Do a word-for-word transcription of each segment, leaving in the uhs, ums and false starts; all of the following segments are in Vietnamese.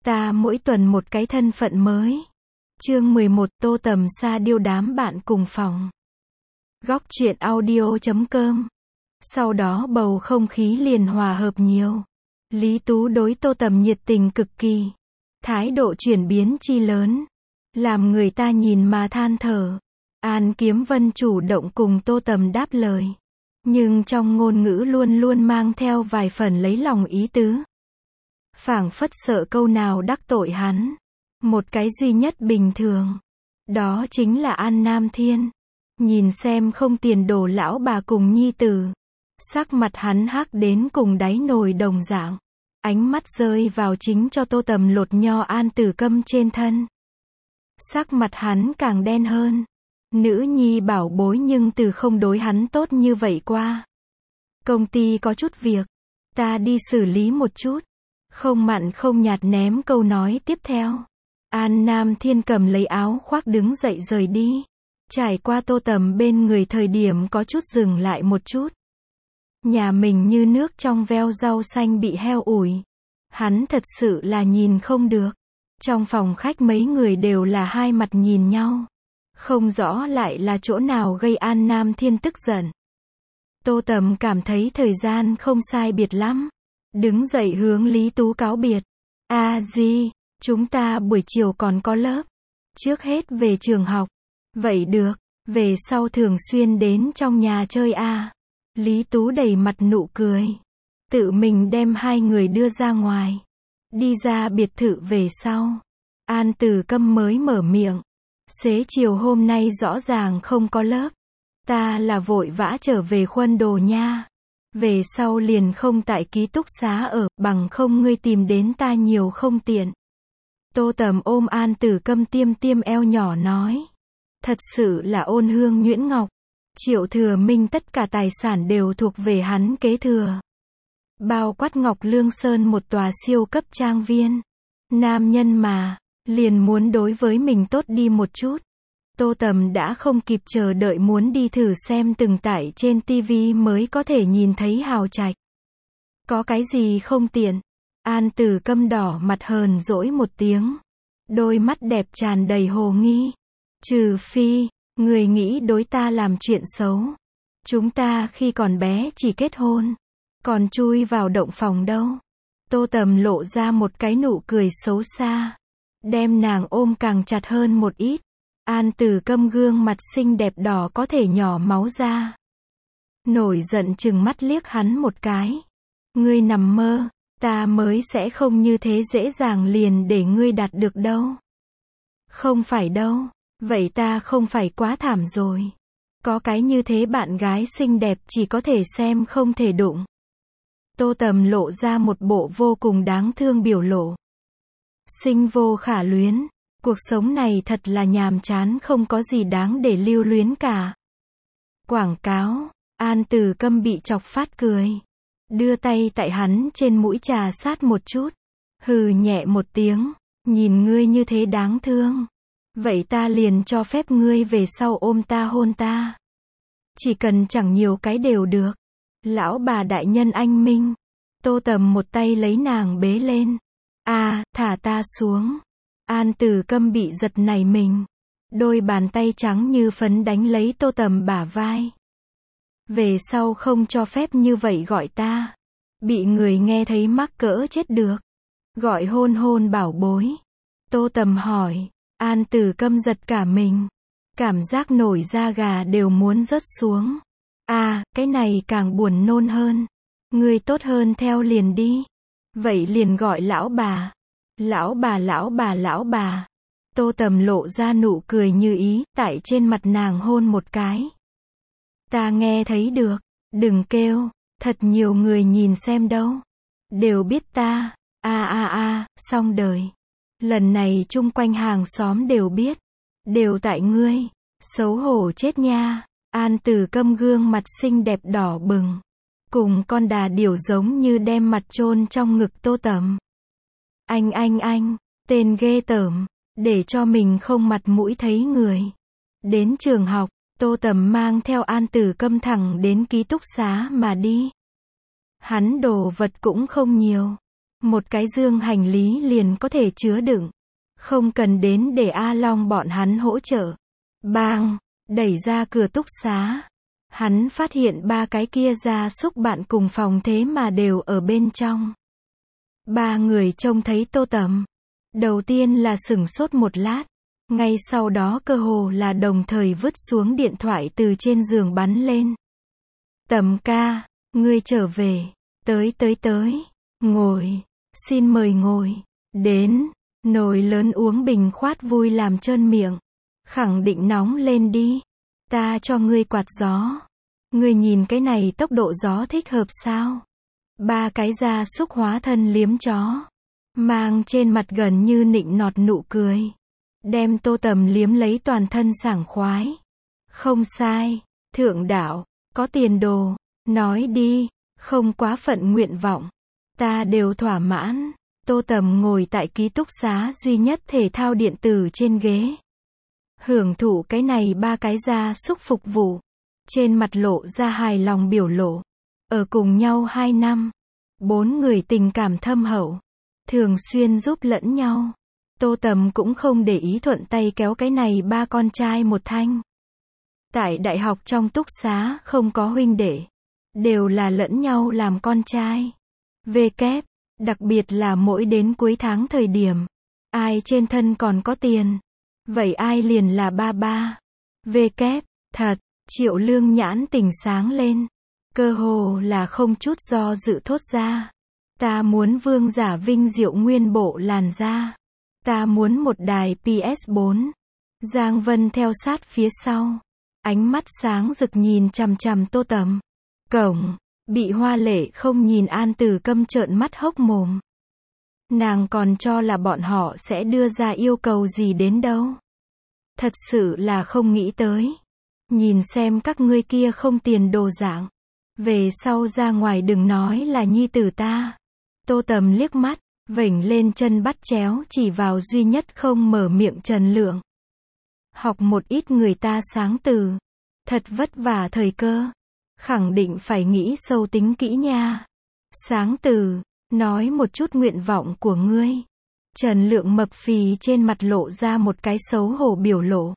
Ta mỗi tuần một cái thân phận mới. Chương mười một, Tô Tầm sa điêu đám bạn cùng phòng. Góc truyện audio chấm com. Sau đó bầu không khí liền hòa hợp nhiều. Lý Tú đối Tô Tầm nhiệt tình cực kỳ. Thái độ chuyển biến chi lớn. Làm người ta nhìn mà than thở. An Kiếm Vân chủ động cùng Tô Tầm đáp lời. Nhưng trong ngôn ngữ luôn luôn mang theo vài phần lấy lòng ý tứ. Phảng phất sợ câu nào đắc tội hắn. Một cái duy nhất bình thường. Đó chính là An Nam Thiên. Nhìn xem không tiền đồ lão bà cùng nhi tử. Sắc mặt hắn hắc đến cùng đáy nồi đồng dạng. Ánh mắt rơi vào chính cho Tô Tầm lột nho An Tử Câm trên thân. Sắc mặt hắn càng đen hơn. Nữ nhi bảo bối nhưng từ không đối hắn tốt như vậy qua. Công ty có chút việc. Ta đi xử lý một chút. Không mặn không nhạt ném câu nói tiếp theo. An Nam Thiên cầm lấy áo khoác đứng dậy rời đi. Trải qua Tô Tầm bên người thời điểm có chút dừng lại một chút. Nhà mình như nước trong veo rau xanh bị heo ủi. Hắn thật sự là nhìn không được. Trong phòng khách mấy người đều là hai mặt nhìn nhau. Không rõ lại là chỗ nào gây An Nam Thiên tức giận. Tô Tầm cảm thấy thời gian không sai biệt lắm. Đứng dậy hướng Lý Tú cáo biệt. A Di, chúng ta buổi chiều còn có lớp. Trước hết về trường học. Vậy được, về sau thường xuyên đến trong nhà chơi a. Lý Tú đầy mặt nụ cười. Tự mình đem hai người đưa ra ngoài. Đi ra biệt thự về sau. An Tử Câm mới mở miệng. Xế chiều hôm nay rõ ràng không có lớp. Ta là vội vã trở về Khuân Đồ nha. Về sau liền không tại ký túc xá ở, bằng không ngươi tìm đến ta nhiều không tiện. Tô Tầm ôm An Tử Câm tiêm tiêm eo nhỏ nói. Thật sự là ôn hương nhuyễn ngọc. Triệu Thừa Minh tất cả tài sản đều thuộc về hắn kế thừa. Bao quát Ngọc Lương Sơn một tòa siêu cấp trang viên. Nam nhân mà, liền muốn đối với mình tốt đi một chút. Tô Tầm đã không kịp chờ đợi muốn đi thử xem từng tải trên tivi mới có thể nhìn thấy hào trạch. Có cái gì không tiện? An Tử Câm đỏ mặt hờn dỗi một tiếng. Đôi mắt đẹp tràn đầy hồ nghi. Trừ phi, người nghĩ đối ta làm chuyện xấu. Chúng ta khi còn bé chỉ kết hôn. Còn chui vào động phòng đâu. Tô Tầm lộ ra một cái nụ cười xấu xa. Đem nàng ôm càng chặt hơn một ít. An Tử Câm gương mặt xinh đẹp đỏ có thể nhỏ máu ra. Nổi giận chừng mắt liếc hắn một cái. Ngươi nằm mơ, ta mới sẽ không như thế dễ dàng liền để ngươi đạt được đâu. Không phải đâu, vậy ta không phải quá thảm rồi. Có cái như thế bạn gái xinh đẹp chỉ có thể xem không thể đụng. Tô Tầm lộ ra một bộ vô cùng đáng thương biểu lộ. Sinh vô khả luyến. Cuộc sống này thật là nhàm chán không có gì đáng để lưu luyến cả. Quảng cáo. An Tử Câm bị chọc phát cười. Đưa tay tại hắn trên mũi trà sát một chút. Hừ nhẹ một tiếng. Nhìn ngươi như thế đáng thương. Vậy ta liền cho phép ngươi về sau ôm ta hôn ta. Chỉ cần chẳng nhiều cái đều được. Lão bà đại nhân anh minh. Tô Tầm một tay lấy nàng bế lên. À, thả ta xuống. An Tử Câm bị giật nảy mình. Đôi bàn tay trắng như phấn đánh lấy Tô Tầm bả vai. Về sau không cho phép như vậy gọi ta. Bị người nghe thấy mắc cỡ chết được. Gọi hôn hôn bảo bối. Tô Tầm hỏi. An Tử Câm giật cả mình. Cảm giác nổi da gà đều muốn rớt xuống. À, cái này càng buồn nôn hơn. Ngươi tốt hơn theo liền đi. Vậy liền gọi lão bà. Lão bà lão bà lão bà. Tô Tầm lộ ra nụ cười như ý, tại trên mặt nàng hôn một cái. Ta nghe thấy được, đừng kêu, thật nhiều người nhìn xem đâu. Đều biết ta, a a a, xong đời. Lần này chung quanh hàng xóm đều biết. Đều tại ngươi, xấu hổ chết nha. An Tử Câm gương mặt xinh đẹp đỏ bừng. Cùng con đà điểu giống như đem mặt chôn trong ngực Tô Tầm. Anh anh anh, tên ghê tởm, để cho mình không mặt mũi thấy người. Đến trường học, Tô Tầm mang theo An Tử Câm thẳng đến ký túc xá mà đi. Hắn đồ vật cũng không nhiều. Một cái dương hành lý liền có thể chứa đựng. Không cần đến để A Long bọn hắn hỗ trợ. Bang! Đẩy ra cửa túc xá. Hắn phát hiện ba cái kia gia súc bạn cùng phòng thế mà đều ở bên trong. Ba người trông thấy Tô Tầm. Đầu tiên là sửng sốt một lát. Ngay sau đó cơ hồ là đồng thời vứt xuống điện thoại từ trên giường bắn lên. Tầm ca, ngươi trở về. Tới tới tới. Ngồi. Xin mời ngồi. Đến. Nồi lớn uống bình khoát vui làm trơn miệng. Khẳng định nóng lên đi. Ta cho ngươi quạt gió. Ngươi nhìn cái này tốc độ gió thích hợp sao? Ba cái gia súc hóa thân liếm chó. Mang trên mặt gần như nịnh nọt nụ cười. Đem Tô Tầm liếm lấy toàn thân sảng khoái. Không sai. Thượng đạo. Có tiền đồ. Nói đi. Không quá phận nguyện vọng. Ta đều thỏa mãn. Tô Tầm ngồi tại ký túc xá duy nhất thể thao điện tử trên ghế. Hưởng thụ cái này ba cái gia súc phục vụ. Trên mặt lộ ra hài lòng biểu lộ. Ở cùng nhau hai năm. Bốn người tình cảm thâm hậu. Thường xuyên giúp lẫn nhau. Tô Tầm cũng không để ý thuận tay kéo cái này ba con trai một thanh. Tại đại học trong túc xá không có huynh đệ. Đều là lẫn nhau làm con trai. Về kép. Đặc biệt là mỗi đến cuối tháng thời điểm. Ai trên thân còn có tiền. Vậy ai liền là ba ba. Về kép. Thật. Triệu Lương nhãn tỉnh sáng lên. Cơ hồ là không chút do dự thốt ra. Ta muốn vương giả vinh diệu nguyên bộ làn da. Ta muốn một đài pê ét bốn. Giang Vân theo sát phía sau. Ánh mắt sáng rực nhìn chằm chằm Tô Tầm. Cổng. Bị Hoa Lệ không nhìn An Tử Câm trợn mắt hốc mồm. Nàng còn cho là bọn họ sẽ đưa ra yêu cầu gì đến đâu. Thật sự là không nghĩ tới. Nhìn xem các ngươi kia không tiền đồ dạng. Về sau ra ngoài đừng nói là nhi tử ta. Tô Tầm liếc mắt, vểnh lên chân bắt chéo chỉ vào duy nhất không mở miệng Trần Lượng. Học một ít người ta sáng từ. Thật vất vả thời cơ. Khẳng định phải nghĩ sâu tính kỹ nha. Sáng từ, nói một chút nguyện vọng của ngươi. Trần Lượng mập phì trên mặt lộ ra một cái xấu hổ biểu lộ.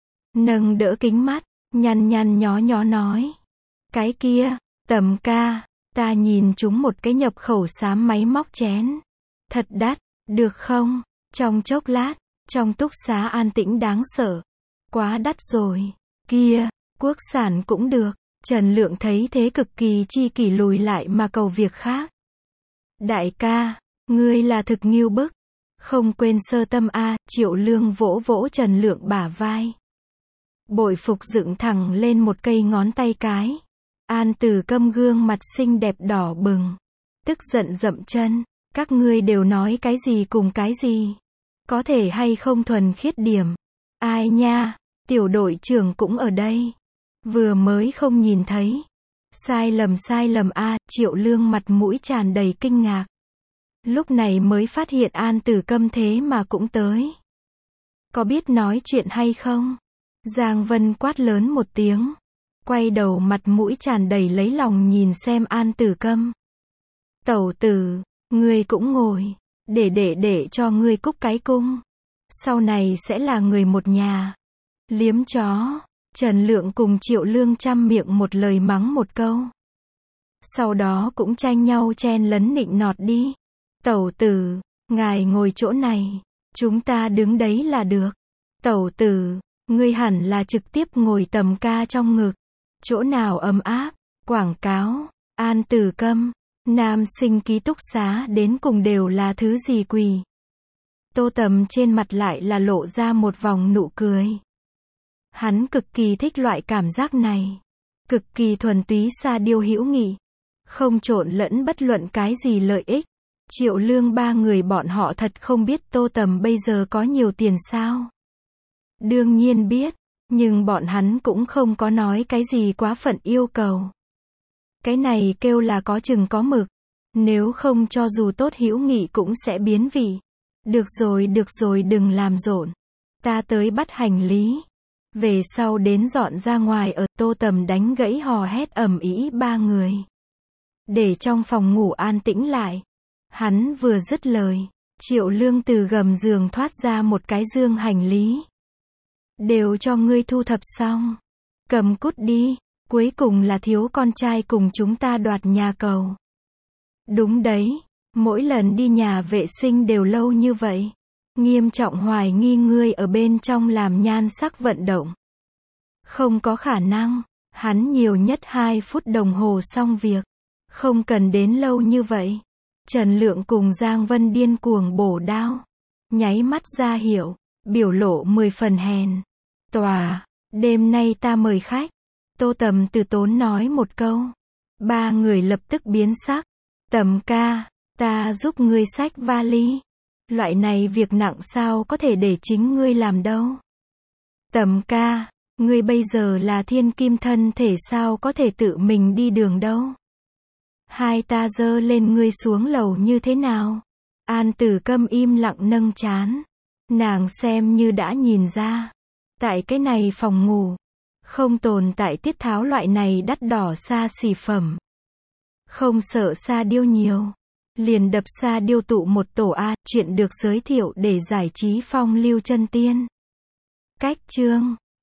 Nâng đỡ kính mắt, nhăn nhăn nhó nhó nói. Cái kia, Tầm ca, ta nhìn chúng một cái nhập khẩu xám máy móc chén. Thật đắt, được không? Trong chốc lát, trong túc xá an tĩnh đáng sợ. Quá đắt rồi. Kia, quốc sản cũng được. Trần Lượng thấy thế cực kỳ chi kỷ lùi lại mà cầu việc khác. Đại ca, ngươi là thực nghiêu bức. Không quên sơ tâm a. Triệu Lương vỗ vỗ Trần Lượng bả vai. Bội phục dựng thẳng lên một cây ngón tay cái. An Tử Câm gương mặt xinh đẹp đỏ bừng. Tức giận dậm chân. Các ngươi đều nói cái gì cùng cái gì. Có thể hay không thuần khiết điểm. Ai nha, tiểu đội trưởng cũng ở đây. Vừa mới không nhìn thấy. Sai lầm sai lầm a. Triệu Lương mặt mũi tràn đầy kinh ngạc. Lúc này mới phát hiện An Tử Câm thế mà cũng tới. Có biết nói chuyện hay không? Giang Vân quát lớn một tiếng. Quay đầu mặt mũi tràn đầy lấy lòng nhìn xem An Tử Câm. Tẩu tử, ngươi cũng ngồi. Để để để cho ngươi cúc cái cung. Sau này sẽ là người một nhà. Liếm chó. Trần Lượng cùng Triệu Lương chăm miệng một lời mắng một câu. Sau đó cũng tranh nhau chen lấn nịnh nọt đi. Tẩu tử, ngài ngồi chỗ này. Chúng ta đứng đấy là được. Tẩu tử, ngươi hẳn là trực tiếp ngồi Tầm ca trong ngực. Chỗ nào ấm áp. Quảng cáo. An Tử Câm. Nam sinh ký túc xá đến cùng đều là thứ gì quỳ. Tô Tầm trên mặt lại là lộ ra một vòng nụ cười. Hắn cực kỳ thích loại cảm giác này. Cực kỳ thuần túy sa điêu hữu nghị. Không trộn lẫn bất luận cái gì lợi ích. Triệu Lương ba người bọn họ thật không biết Tô Tầm bây giờ có nhiều tiền sao. Đương nhiên biết. Nhưng bọn hắn cũng không có nói cái gì quá phận yêu cầu. Cái này kêu là có chừng có mực. Nếu không cho dù tốt hữu nghị cũng sẽ biến vị. Được rồi được rồi đừng làm rộn. Ta tới bắt hành lý. Về sau đến dọn ra ngoài ở. Tô Tầm đánh gãy hò hét ầm ĩ ba người. Để trong phòng ngủ an tĩnh lại. Hắn vừa dứt lời, Triệu Lương từ gầm giường thoát ra một cái dương hành lý. Đều cho ngươi thu thập xong. Cầm cút đi, cuối cùng là thiếu con trai cùng chúng ta đoạt nhà cầu. Đúng đấy, mỗi lần đi nhà vệ sinh đều lâu như vậy. Nghiêm trọng hoài nghi ngươi ở bên trong làm nhan sắc vận động. Không có khả năng, hắn nhiều nhất hai phút đồng hồ xong việc. Không cần đến lâu như vậy. Trần Lượng cùng Giang Vân điên cuồng bổ đao. Nháy mắt ra hiệu, biểu lộ mười phần hèn. Tòa, đêm nay ta mời khách. Tô Tầm từ tốn nói một câu. Ba người lập tức biến sắc. Tầm ca, ta giúp ngươi xách vali. Loại này việc nặng sao có thể để chính ngươi làm đâu. Tầm ca, ngươi bây giờ là thiên kim thân thể sao có thể tự mình đi đường đâu. Hai ta dơ lên ngươi xuống lầu như thế nào? An Tử Câm im lặng nâng trán. Nàng xem như đã nhìn ra. Tại cái này phòng ngủ, không tồn tại tiết tháo loại này đắt đỏ xa xỉ phẩm. Không sợ Sa Diêu nhiều. Liền đập Sa Diêu tụ một tổ A, chuyện được giới thiệu để giải trí phong lưu chân tiên. Cách chương